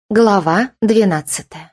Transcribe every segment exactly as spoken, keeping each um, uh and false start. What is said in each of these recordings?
Глава двенадцатая.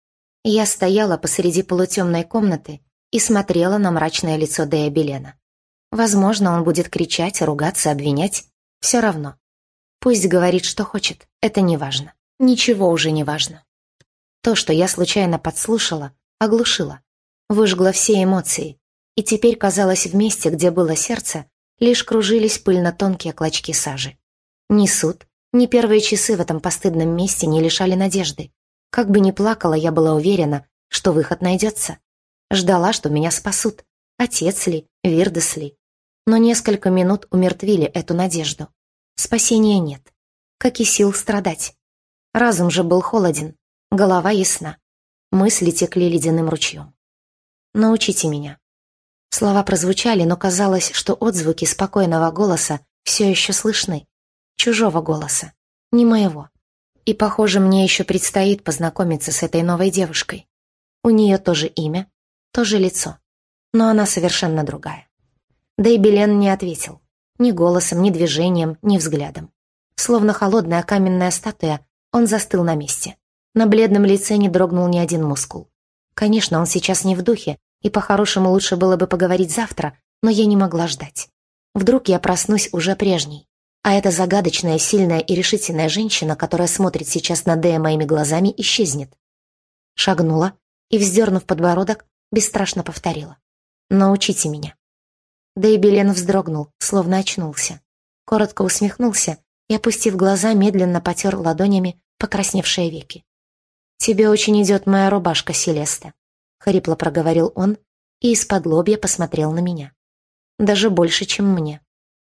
Я стояла посреди полутемной комнаты и смотрела на мрачное лицо Дея Белена. Возможно, он будет кричать, ругаться, обвинять. Все равно. Пусть говорит, что хочет. Это не важно. Ничего уже не важно. То, что я случайно подслушала, оглушило. Выжгло все эмоции. И теперь, казалось, в месте, где было сердце, лишь кружились пыльно-тонкие клочки сажи. Ни суд, ни первые часы в этом постыдном месте не лишали надежды. Как бы ни плакала, я была уверена, что выход найдется. Ждала, что меня спасут. Отец ли, Вирдес ли. Но несколько минут умертвили эту надежду. Спасения нет. Как и сил страдать. Разум же был холоден, голова ясна. Мысли текли ледяным ручьем. «Научите меня». Слова прозвучали, но казалось, что отзвуки спокойного голоса все еще слышны. Чужого голоса, не моего. И, похоже, мне еще предстоит познакомиться с этой новой девушкой. У нее тоже имя, тоже лицо, но она совершенно другая. Дей Белен не ответил. Ни голосом, ни движением, ни взглядом. Словно холодная каменная статуя, он застыл на месте. На бледном лице не дрогнул ни один мускул. Конечно, он сейчас не в духе, и по-хорошему лучше было бы поговорить завтра, но я не могла ждать. Вдруг я проснусь уже прежней. А эта загадочная, сильная и решительная женщина, которая смотрит сейчас на Дея моими глазами, исчезнет. Шагнула и, вздернув подбородок, бесстрашно повторила. «Научите меня». Дей Белен вздрогнул, словно очнулся. Коротко усмехнулся и, опустив глаза, медленно потер ладонями покрасневшие веки. «Тебе очень идет моя рубашка, Селеста», — хрипло проговорил он и из-под лобья посмотрел на меня. «Даже больше, чем мне».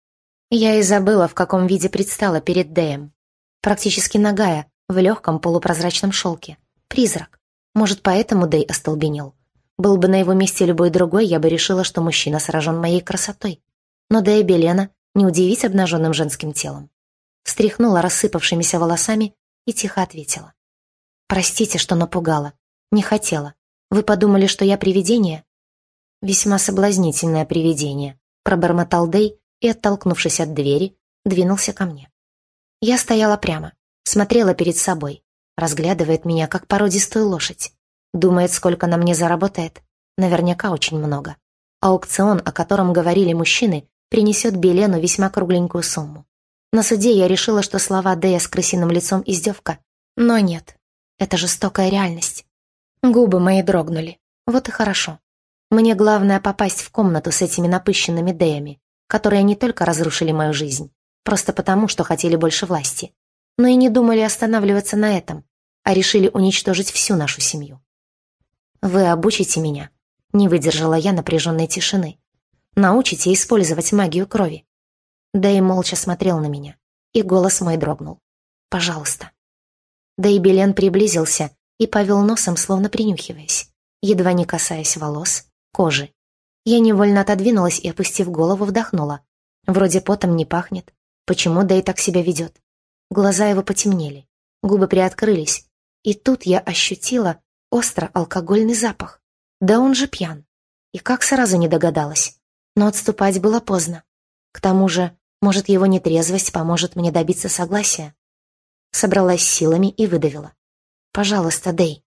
Я и забыла, в каком виде предстала перед Дэем. Практически нагая, в легком полупрозрачном шелке. Призрак. Может, поэтому Дэй остолбенел. Был бы на его месте любой другой, я бы решила, что мужчина сражен моей красотой. Но Дэя Белена не удивить обнаженным женским телом. Встряхнула рассыпавшимися волосами и тихо ответила. «Простите, что напугала. Не хотела. Вы подумали, что я привидение?» «Весьма соблазнительное привидение», — пробормотал Дэй, и, оттолкнувшись от двери, двинулся ко мне. Я стояла прямо, смотрела перед собой, разглядывает меня, как породистую лошадь. Думает, сколько на мне заработает. Наверняка очень много. Аукцион, о котором говорили мужчины, принесет Белену весьма кругленькую сумму. На суде я решила, что слова Дэя с крысиным лицом издевка, но нет. Это жестокая реальность. Губы мои дрогнули. Вот и хорошо. Мне главное попасть в комнату с этими напыщенными Дэями, которые не только разрушили мою жизнь, просто потому, что хотели больше власти, но и не думали останавливаться на этом, а решили уничтожить всю нашу семью. «Вы обучите меня», — не выдержала я напряженной тишины. «Научите использовать магию крови». Дэй молча смотрел на меня, и голос мой дрогнул. «Пожалуйста». Дэй Белен приблизился и повел носом, словно принюхиваясь, едва не касаясь волос, кожи. Я невольно отодвинулась и, опустив голову, вдохнула. Вроде потом не пахнет. Почему Дэй так себя ведет? Глаза его потемнели, губы приоткрылись. И тут я ощутила остро алкогольный запах. Да он же пьян. И как сразу не догадалась. Но отступать было поздно. К тому же, может, его нетрезвость поможет мне добиться согласия. Собралась силами и выдавила. «Пожалуйста, Дэй».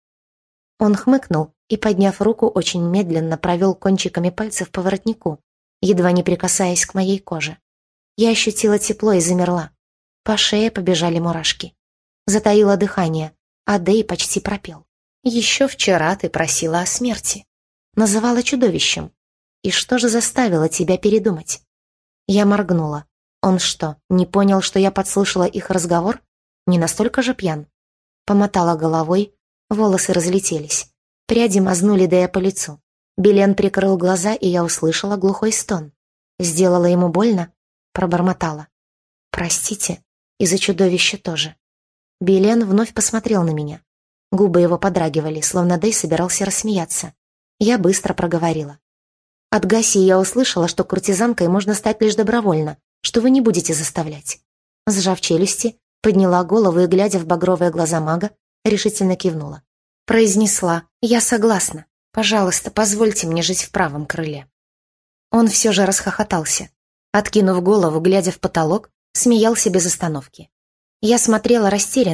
Он хмыкнул и, подняв руку, очень медленно провел кончиками пальцев по воротнику, едва не прикасаясь к моей коже. Я ощутила тепло и замерла. По шее побежали мурашки. Затаила дыхание, а Дэй почти пропел. «Еще вчера ты просила о смерти. Называла чудовищем. И что же заставило тебя передумать?» Я моргнула. Он что, не понял, что я подслушала их разговор? Не настолько же пьян? Помотала головой, волосы разлетелись. Пряди мазнули Дэя по лицу. Белен прикрыл глаза, и я услышала глухой стон. Сделала ему больно? Пробормотала. «Простите, и за чудовище тоже». Белен вновь посмотрел на меня. Губы его подрагивали, словно Дэй собирался рассмеяться. Я быстро проговорила. «От Гаси я услышала, что куртизанкой можно стать лишь добровольно, что вы не будете заставлять». Сжав челюсти, подняла голову и, глядя в багровые глаза мага, решительно кивнула. Произнесла: «Я согласна. Пожалуйста, позвольте мне жить в правом крыле». Он все же расхохотался. Откинув голову, глядя в потолок, смеялся без остановки. Я смотрела растерянно,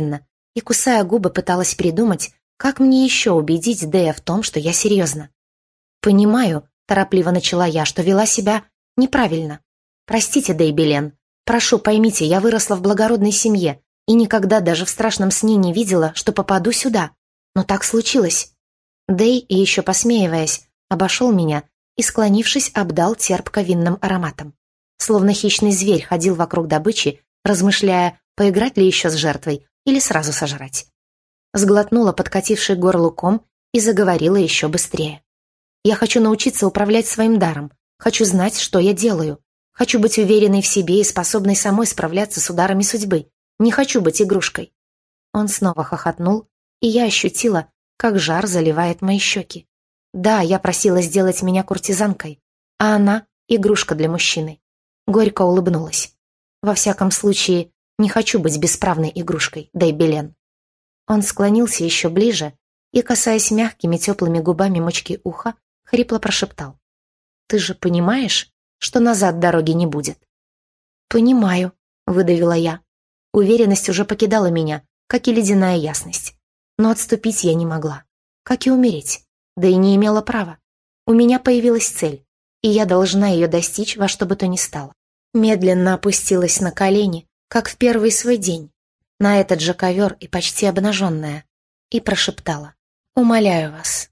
и, кусая губы, пыталась придумать, как мне еще убедить Дэя в том, что я серьезно. «Понимаю», — торопливо начала я, что вела себя неправильно. «Простите, Дэй Белен. Прошу, поймите, я выросла в благородной семье и никогда даже в страшном сне не видела, что попаду сюда. Но так случилось». Дэй, еще посмеиваясь, обошел меня и, склонившись, обдал терпко-винным ароматом. Словно хищный зверь ходил вокруг добычи, размышляя, поиграть ли еще с жертвой или сразу сожрать. Сглотнула подкативший к горлу ком и заговорила еще быстрее. «Я хочу научиться управлять своим даром, хочу знать, что я делаю, хочу быть уверенной в себе и способной самой справляться с ударами судьбы, не хочу быть игрушкой». Он снова хохотнул, и я ощутила, как жар заливает мои щеки. Да, я просила сделать меня куртизанкой, а она — игрушка для мужчины. Горько улыбнулась. Во всяком случае, не хочу быть бесправной игрушкой, Дэй Белен. Он склонился еще ближе и, касаясь мягкими теплыми губами мочки уха, хрипло прошептал. «Ты же понимаешь, что назад дороги не будет?» «Понимаю», — выдавила я. Уверенность уже покидала меня, как и ледяная ясность. Но отступить я не могла, как и умереть, да и не имела права. У меня появилась цель, и я должна ее достичь во что бы то ни стало. Медленно опустилась на колени, как в первый свой день, на этот же ковер и почти обнаженная, и прошептала: «Умоляю вас».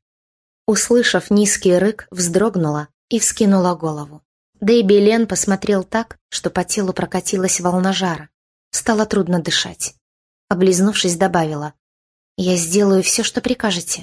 Услышав низкий рык, вздрогнула и вскинула голову. Дэй Белен посмотрел так, что по телу прокатилась волна жара. Стало трудно дышать. Облизнувшись, добавила: «Я сделаю все, что прикажете».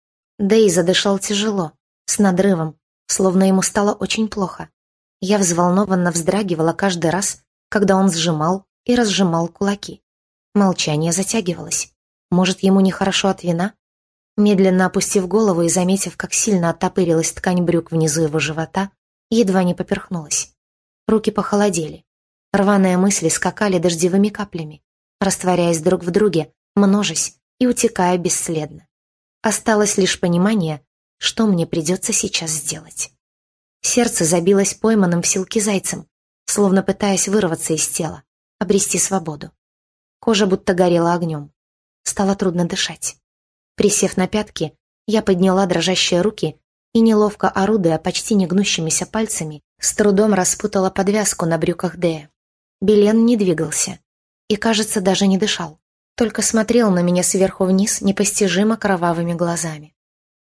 Дэй задышал тяжело, с надрывом, словно ему стало очень плохо. Я взволнованно вздрагивала каждый раз, когда он сжимал и разжимал кулаки. Молчание затягивалось. Может, ему нехорошо от вина? Медленно опустив голову и заметив, как сильно оттопырилась ткань брюк внизу его живота, едва не поперхнулась. Руки похолодели. Рваные мысли скакали дождевыми каплями, растворяясь друг в друге, множась и утекая бесследно. Осталось лишь понимание, что мне придется сейчас сделать. Сердце забилось пойманным в силке зайцем, словно пытаясь вырваться из тела, обрести свободу. Кожа будто горела огнем. Стало трудно дышать. Присев на пятки, я подняла дрожащие руки и, неловко орудуя почти негнущимися пальцами, с трудом распутала подвязку на брюках Дэя. Белен не двигался и, кажется, даже не дышал, только смотрел на меня сверху вниз непостижимо кровавыми глазами.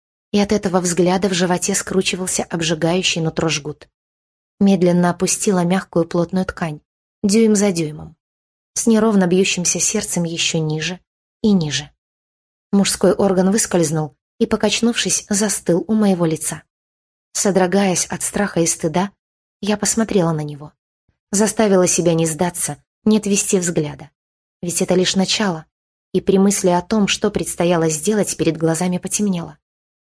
И от этого взгляда в животе скручивался обжигающий нутро жгут. Медленно опустила мягкую плотную ткань, дюйм за дюймом, с неровно бьющимся сердцем еще ниже и ниже. Мужской орган выскользнул и, покачнувшись, застыл у моего лица. Содрогаясь от страха и стыда, я посмотрела на него. Заставила себя не сдаться, не отвести взгляда. Ведь это лишь начало, и при мысли о том, что предстояло сделать, перед глазами потемнело.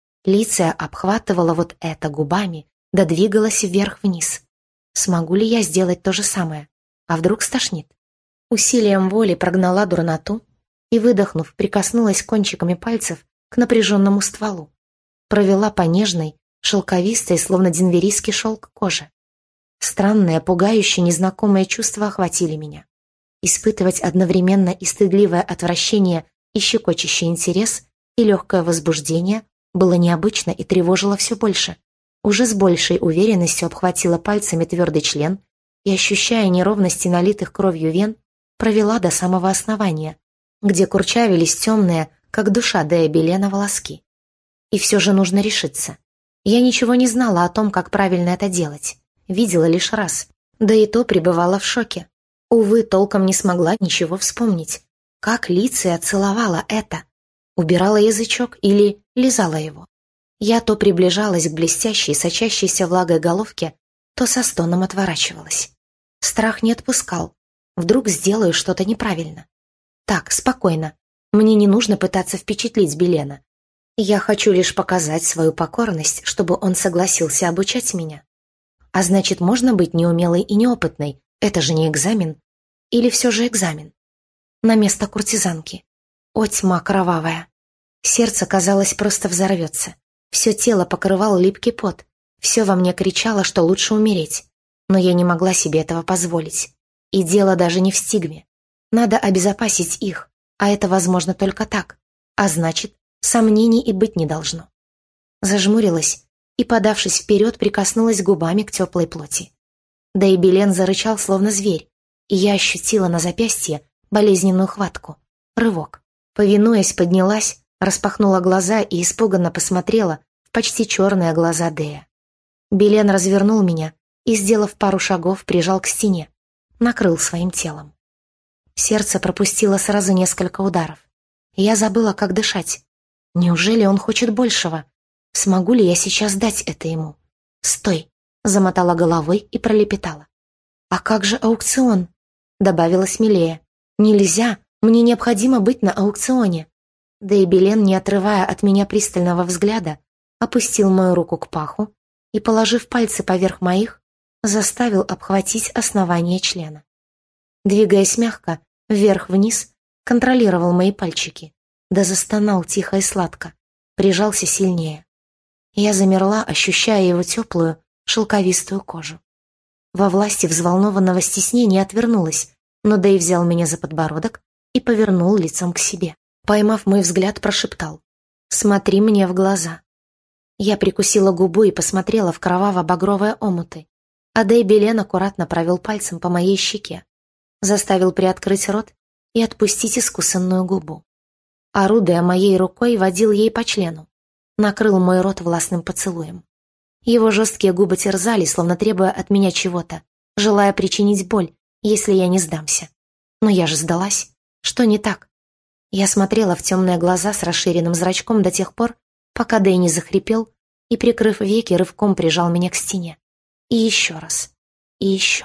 Лица обхватывала вот это губами, да двигалась вверх-вниз. Смогу ли я сделать то же самое? А вдруг стошнит? Усилием воли прогнала дурноту и, выдохнув, прикоснулась кончиками пальцев к напряженному стволу. Провела по нежной, шелковистой, словно денверийский шелк кожи. Странное, пугающее, незнакомое чувство охватили меня. Испытывать одновременно и стыдливое отвращение, и щекочущий интерес, и легкое возбуждение было необычно и тревожило все больше. Уже с большей уверенностью обхватила пальцами твердый член и, ощущая неровности налитых кровью вен, провела до самого основания, где курчавились темные, как душа Дэя Белена, волоски. И все же нужно решиться. Я ничего не знала о том, как правильно это делать. Видела лишь раз, да и то пребывала в шоке. Увы, толком не смогла ничего вспомнить. Как Лиция целовала это? Убирала язычок или лизала его? Я то приближалась к блестящей, сочащейся влагой головке, то со стоном отворачивалась. Страх не отпускал. Вдруг сделаю что-то неправильно. Так, спокойно. Мне не нужно пытаться впечатлить Белена. Я хочу лишь показать свою покорность, чтобы он согласился обучать меня. А значит, можно быть неумелой и неопытной. Это же не экзамен. Или все же экзамен? На место куртизанки. О, тьма кровавая. Сердце, казалось, просто взорвется. Все тело покрывал липкий пот. Все во мне кричало, что лучше умереть. Но я не могла себе этого позволить. И дело даже не в стигме. Надо обезопасить их, А это возможно только так. А значит, сомнений и быть не должно. Зажмурилась и, подавшись вперед, прикоснулась губами к теплой плоти. Дейбелен зарычал, словно зверь, и я ощутила на запястье болезненную хватку. Рывок. Повинуясь, поднялась, распахнула глаза и испуганно посмотрела в почти черные глаза Дея. Белен развернул меня и, сделав пару шагов, прижал к стене, накрыл своим телом. Сердце пропустило сразу несколько ударов. Я забыла, как дышать. Неужели он хочет большего? Смогу ли я сейчас дать это ему? «Стой!» — замотала головой и пролепетала. «А как же аукцион?» — добавила смелее. «Нельзя! Мне необходимо быть на аукционе!» Да и Белен, не отрывая от меня пристального взгляда, опустил мою руку к паху и, положив пальцы поверх моих, заставил обхватить основание члена. Двигаясь мягко, вверх-вниз, контролировал мои пальчики, да застонал тихо и сладко, прижался сильнее. Я замерла, ощущая его теплую, шелковистую кожу. Во власти взволнованного стеснения отвернулась, но Дэй взял меня за подбородок и повернул лицом к себе. Поймав мой взгляд, прошептал: «Смотри мне в глаза». Я прикусила губу и посмотрела в кроваво-багровые омуты, а Дэй Белен аккуратно провел пальцем по моей щеке, заставил приоткрыть рот и отпустить искусанную губу. Орудуя моей рукой, водил ей по члену, накрыл мой рот властным поцелуем. Его жесткие губы терзали, словно требуя от меня чего-то, желая причинить боль, если я не сдамся. Но я же сдалась. Что не так? Я смотрела в темные глаза с расширенным зрачком до тех пор, пока Дэй не захрипел и, прикрыв веки, рывком прижал меня к стене. И еще раз. И еще.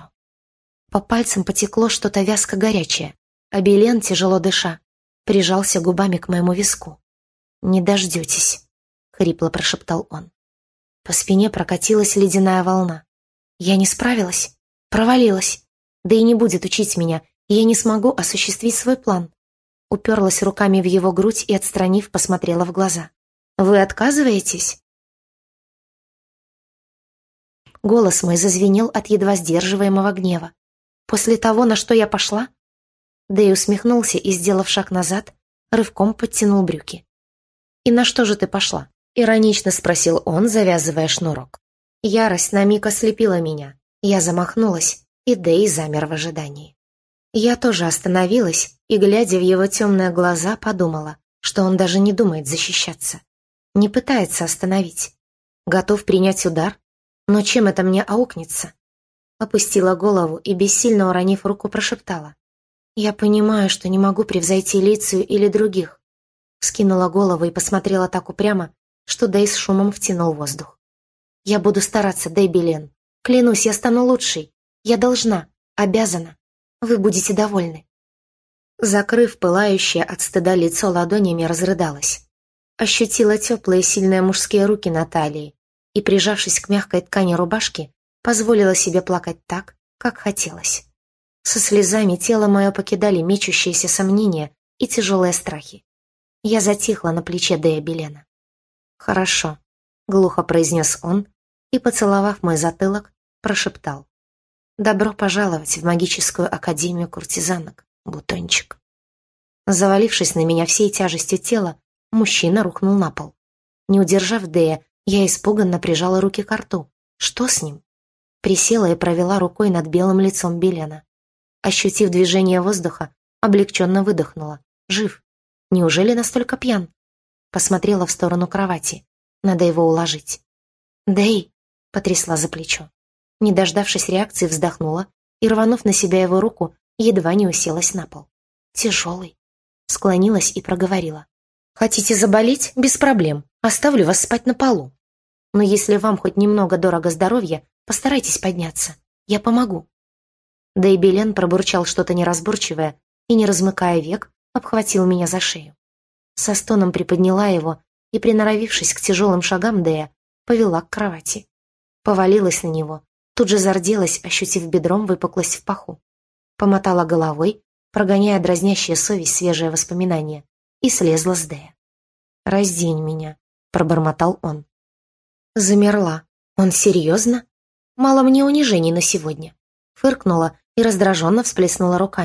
По пальцам потекло что-то вязко-горячее, а Белен, тяжело дыша, прижался губами к моему виску. «Не дождетесь», — хрипло прошептал он. По спине прокатилась ледяная волна. Я не справилась, провалилась. Да и не будет учить меня, и я не смогу осуществить свой план. Уперлась руками в его грудь и, отстранив, посмотрела в глаза. «Вы отказываетесь?» Голос мой зазвенел от едва сдерживаемого гнева. «После того, на что я пошла?» Дэй усмехнулся и, сделав шаг назад, рывком подтянул брюки. «И на что же ты пошла?» — иронично спросил он, завязывая шнурок. Ярость на миг ослепила меня. Я замахнулась, и Дэй замер в ожидании. Я тоже остановилась и, глядя в его темные глаза, подумала, что он даже не думает защищаться. Не пытается остановить. Готов принять удар? Но чем это мне аукнется? Опустила голову и, бессильно уронив руку, прошептала: «Я понимаю, что не могу превзойти Лицию или других». Вскинула голову и посмотрела так упрямо, что Дэй с шумом втянул воздух. «Я буду стараться, Дэй Белен. Клянусь, я стану лучшей. Я должна, обязана. Вы будете довольны». Закрыв пылающее от стыда лицо ладонями, разрыдалась. Ощутила теплые сильные мужские руки на талии и, прижавшись к мягкой ткани рубашки, позволила себе плакать так, как хотелось. Со слезами тело мое покидали мечущиеся сомнения и тяжелые страхи. Я затихла на плече Дэя Белена. «Хорошо», — глухо произнес он и, поцеловав мой затылок, прошептал: «Добро пожаловать в магическую академию куртизанок, бутончик». Завалившись на меня всей тяжестью тела, мужчина рухнул на пол. Не удержав Дэя, я испуганно прижала руки к рту. Что с ним? Присела и провела рукой над белым лицом Белена. Ощутив движение воздуха, облегченно выдохнула. Жив. Неужели настолько пьян? Посмотрела в сторону кровати. Надо его уложить. «Дэй!» — потрясла за плечо. Не дождавшись реакции, вздохнула и, рванув на себя его руку, едва не уселась на пол. «Тяжелый». Склонилась и проговорила: «Хотите заболеть? Без проблем. Оставлю вас спать на полу. Но если вам хоть немного дорого здоровье, постарайтесь подняться. Я помогу». Да и Белен пробурчал что-то неразборчивое и, не размыкая век, обхватил меня за шею. Со стоном приподняла его и, приноровившись к тяжелым шагам Дэя, повела к кровати. Повалилась на него, тут же зарделась, ощутив бедром выпуклость в паху. Помотала головой, прогоняя дразнящие совесть свежие воспоминания, и слезла с Дэя. «Раздень меня», — пробормотал он. Замерла. «Он серьезно? Мало мне унижений на сегодня». Фыркнула и раздраженно всплеснула руками.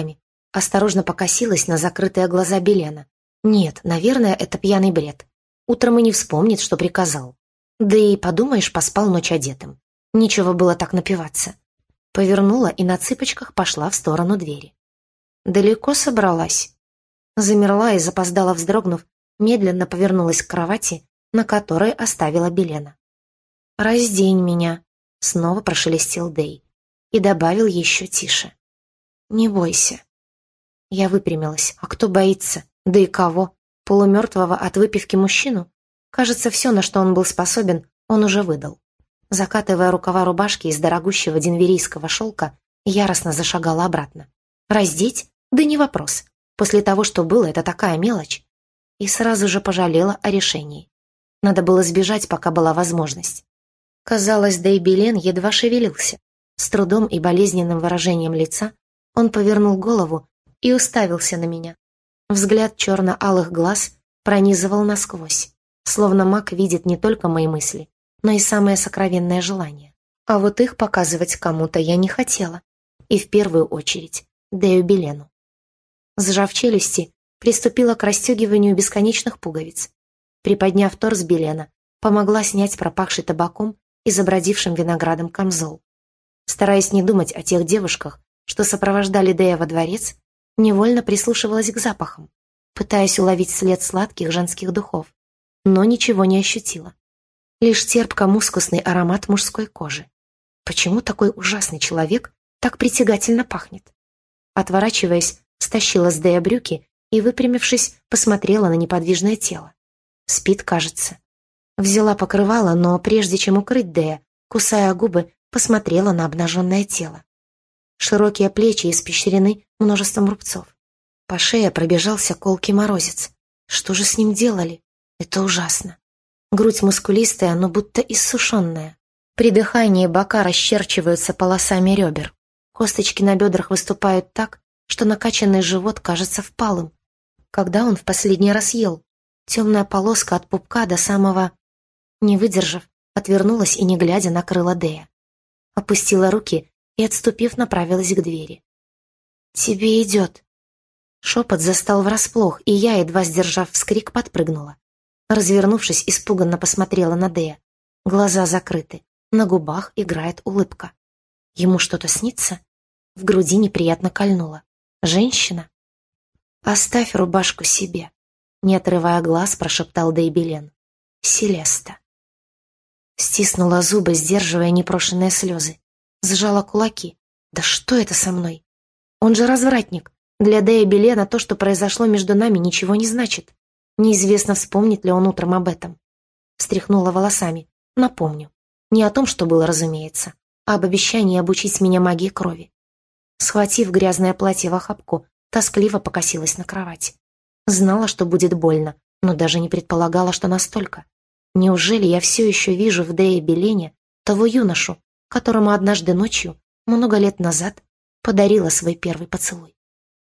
Осторожно покосилась на закрытые глаза Белена. Нет, наверное, это пьяный бред. Утром и не вспомнит, что приказал. Да и, подумаешь, поспал ночь одетым. Нечего было так напиваться. Повернула и на цыпочках пошла в сторону двери. Далеко собралась. Замерла и, запоздала вздрогнув, медленно повернулась к кровати, на которой оставила Белена. «Раздень меня», — снова прошелестел Дэй и добавил еще тише. «Не бойся». Я выпрямилась. А кто боится? Да и кого? Полумертвого от выпивки мужчину? Кажется, все, на что он был способен, он уже выдал. Закатывая рукава рубашки из дорогущего денверийского шелка, яростно зашагала обратно. Раздеть? Да не вопрос. После того, что было, это такая мелочь. И сразу же пожалела о решении. Надо было сбежать, пока была возможность. Казалось, Дэй Белен едва шевелился. С трудом и болезненным выражением лица он повернул голову и уставился на меня. Взгляд черно-алых глаз пронизывал насквозь, словно маг видит не только мои мысли, но и самое сокровенное желание. А вот их показывать кому-то я не хотела. И в первую очередь Дэю Белену. Сжав челюсти, приступила к расстегиванию бесконечных пуговиц. Приподняв торс Белена, помогла снять пропахший табаком и забродившим виноградом камзол. Стараясь не думать о тех девушках, что сопровождали Дэя во дворец, невольно прислушивалась к запахам, пытаясь уловить след сладких женских духов, но ничего не ощутила. Лишь терпко-мускусный аромат мужской кожи. Почему такой ужасный человек так притягательно пахнет? Отворачиваясь, стащила с Дэя брюки и, выпрямившись, посмотрела на неподвижное тело. Спит, кажется. Взяла покрывало, но прежде чем укрыть Дэя, кусая губы, посмотрела на обнаженное тело. Широкие плечи испещрены множеством рубцов. По шее пробежался колкий морозец. Что же с ним делали? Это ужасно. Грудь мускулистая, но будто иссушенная. При дыхании бока расчерчиваются полосами ребер. Косточки на бедрах выступают так, что накачанный живот кажется впалым. Когда он в последний раз ел? Темная полоска от пупка до самого... Не выдержав, отвернулась и, не глядя, накрыла Дэя. Опустила руки и, отступив, направилась к двери. «Тебе идет». Шепот застал врасплох, и я, едва сдержав вскрик, подпрыгнула. Развернувшись, испуганно посмотрела на Дэя. Глаза закрыты, на губах играет улыбка. Ему что-то снится? В груди неприятно кольнуло. Женщина? «Оставь рубашку себе», — не отрывая глаз, прошептал Дэй Белен. «Селеста». Стиснула зубы, сдерживая непрошенные слезы. Сжала кулаки. «Да что это со мной? Он же развратник. Для Дэя Белена то, что произошло между нами, ничего не значит. Неизвестно, вспомнит ли он утром об этом». Встряхнула волосами. «Напомню. Не о том, что было, разумеется, а об обещании обучить меня магии крови». Схватив грязное платье в охапку, тоскливо покосилась на кровать. Знала, что будет больно, но даже не предполагала, что настолько. Неужели я все еще вижу в Дэе Белене того юношу, которому однажды ночью, много лет назад, подарила свой первый поцелуй?